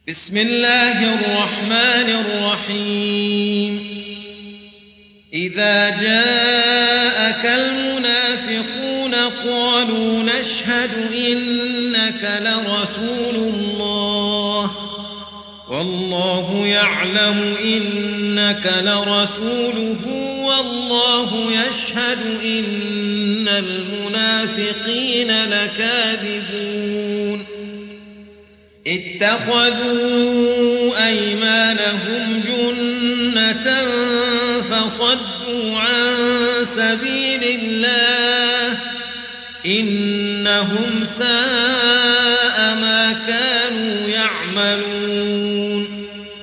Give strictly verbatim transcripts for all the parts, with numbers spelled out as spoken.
بسم الله الرحمن الرحيم إذا جاءك المنافقون قالوا نشهد إنك لرسول الله والله يعلم إنك لرسوله والله يشهد إن المنافقين لكاذبون اتخذوا أيمانهم جنة فصدوا عن سبيل الله إنهم ساء ما كانوا يعملون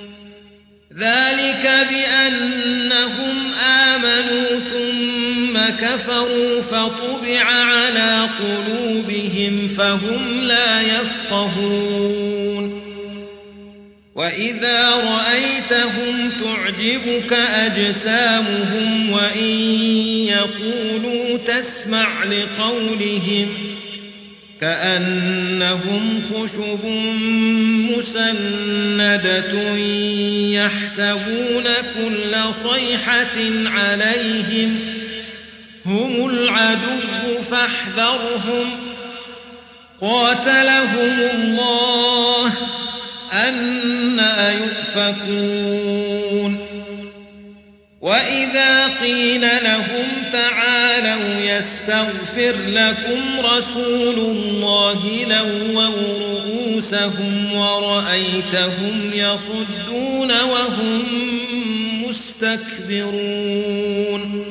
ذلك بأنهم آمنوا ثم كفروا فطبع على قلوبهم فهم لا يفقهون وإذا رأيتهم تعجبك أجسامهم وإن يقولوا تسمع لقولهم كأنهم خشب مسندة يحسبون كل صيحة عليهم هم العدو فاحذرهم قاتلهم الله أنى يؤفكون وإذا قيل لهم تعالوا يستغفر لكم رسول الله لووا رؤوسهم ورأيتهم يصدون وهم مستكبرون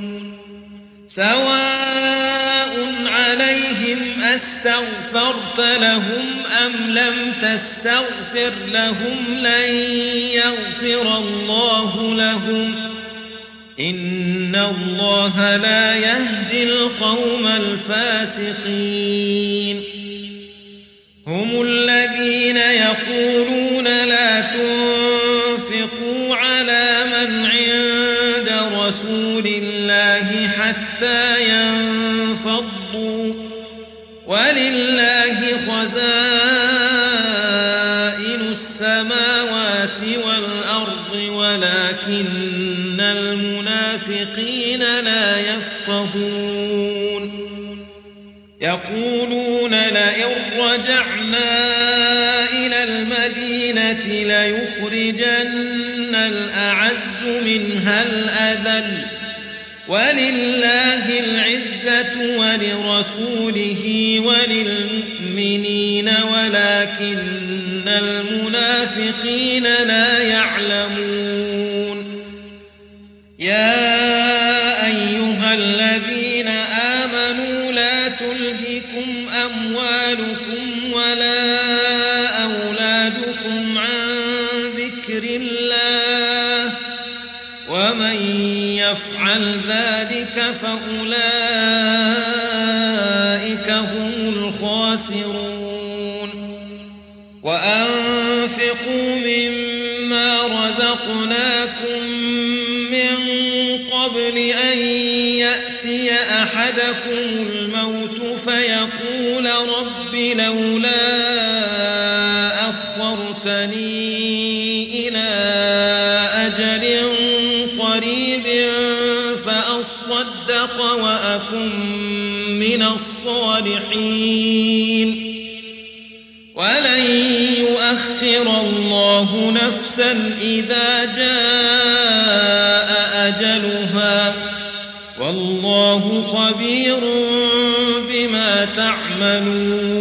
سواء عليهم أستغفرت لهم أم لم تستغفر لهم لن يغفر الله لهم إن الله لا يهدي القوم الفاسقين هم الذين يقولون لا تنفقوا على من عند رسول الله حتى ينفضوا ولله خزائن السماوات والأرض ولكن المنافقين لا يفقهون يقولون لئن رجعنا إلى المدينة ليخرجن الأعز منها الأذل ولله العزة ولرسوله وللمؤمنين ولكن المنافقين لا يعلمون يا أيها الذين آمنوا لا تلهكم أموالكم ولا أولادكم عن ذكر الله ومن يفعل ذلك فأولئك هم الخاسرون وأنفقوا مما رزقناكم من قبل أن يأتي أحدكم الموت فيقول رب لولا أخرتني إلى أجل قريب فأصدق وأكن من الصالحين ولن يؤخر الله نفسا إذا جاء أجلها والله خبير بما تعملون